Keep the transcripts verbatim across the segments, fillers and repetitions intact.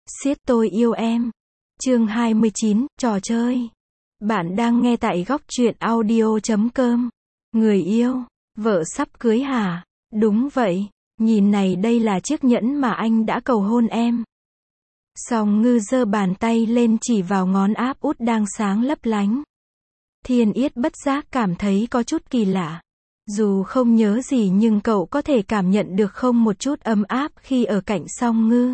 Siết tôi yêu em. Chương hai mươi chín, trò chơi. Bạn đang nghe tại góc truyện audio chấm com. Người yêu, vợ sắp cưới hả? Đúng vậy, nhìn này, đây là chiếc nhẫn mà anh đã cầu hôn em. Song Ngư giơ bàn tay lên chỉ vào ngón áp út đang sáng lấp lánh. Thiên Yết bất giác cảm thấy có chút kỳ lạ. Dù không nhớ gì nhưng cậu có thể cảm nhận được không một chút ấm áp khi ở cạnh Song Ngư.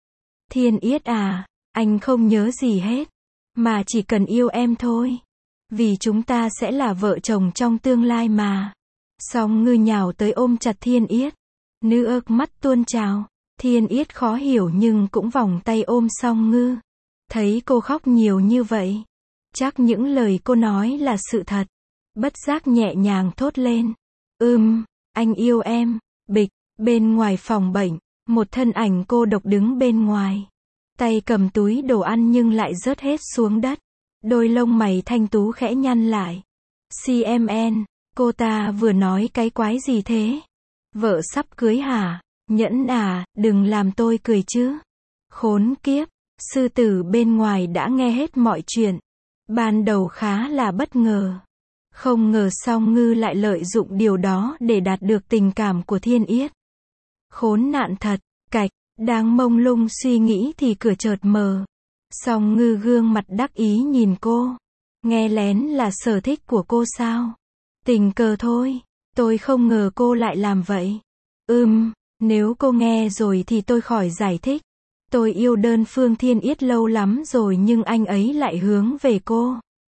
Thiên Yết à, anh không nhớ gì hết, mà chỉ cần yêu em thôi. Vì chúng ta sẽ là vợ chồng trong tương lai mà. Song Ngư nhào tới ôm chặt Thiên Yết. Nước mắt tuôn trào. Thiên Yết khó hiểu nhưng cũng vòng tay ôm Song Ngư. Thấy cô khóc nhiều như vậy, chắc những lời cô nói là sự thật. Bất giác nhẹ nhàng thốt lên. Ừm, anh yêu em. Bịch, bên ngoài phòng bệnh, một thân ảnh cô độc đứng bên ngoài. Tay cầm túi đồ ăn nhưng lại rớt hết xuống đất. Đôi lông mày thanh tú khẽ nhăn lại. xê em en, cô ta vừa nói cái quái gì thế? Vợ sắp cưới hả? Nhẫn à, đừng làm tôi cười chứ. Khốn kiếp, sư tử bên ngoài đã nghe hết mọi chuyện. Ban đầu khá là bất ngờ. Không ngờ Song Ngư lại lợi dụng điều đó để đạt được tình cảm của Thiên Yết. Khốn nạn thật, cạch, đang mông lung suy nghĩ thì cửa chợt mở. Song Ngư gương mặt đắc ý nhìn cô. Nghe lén là sở thích của cô sao? Tình cờ thôi, tôi không ngờ cô lại làm vậy. Ừm, nếu cô nghe rồi thì tôi khỏi giải thích. Tôi yêu đơn phương Thiên Yết lâu lắm rồi nhưng anh ấy lại hướng về cô.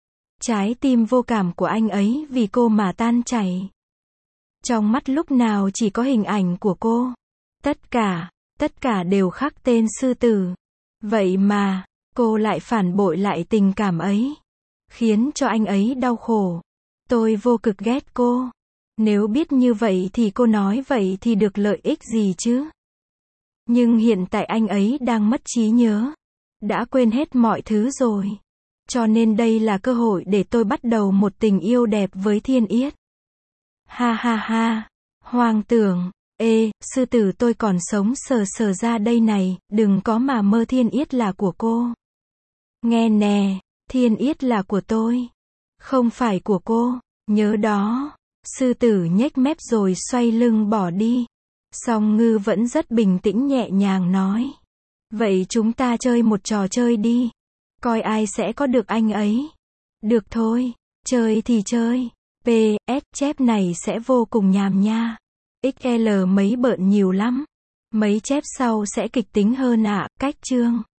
Trái tim vô cảm của anh ấy vì cô mà tan chảy. Trong mắt lúc nào chỉ có hình ảnh của cô. Tất cả, tất cả đều khắc tên sư tử. Vậy mà, cô lại phản bội lại tình cảm ấy. Khiến cho anh ấy đau khổ. Tôi vô cực ghét cô. Nếu biết như vậy thì cô nói vậy thì được lợi ích gì chứ? Nhưng hiện tại anh ấy đang mất trí nhớ. Đã quên hết mọi thứ rồi. Cho nên đây là cơ hội để tôi bắt đầu một tình yêu đẹp với Thiên Yết. Ha ha ha. Hoang tưởng. Ê, sư tử tôi còn sống sờ sờ ra đây này, đừng có mà mơ Thiên Yết là của cô. Nghe nè, Thiên Yết là của tôi. Không phải của cô, nhớ đó. Sư tử nhếch mép rồi xoay lưng bỏ đi. Song Ngư vẫn rất bình tĩnh nhẹ nhàng nói. Vậy chúng ta chơi một trò chơi đi. Coi ai sẽ có được anh ấy. Được thôi, chơi thì chơi. pê ét chép này sẽ vô cùng nhàm nha. ích lờ mấy bợn nhiều lắm. Mấy chép sau sẽ kịch tính hơn ạ, cách chương.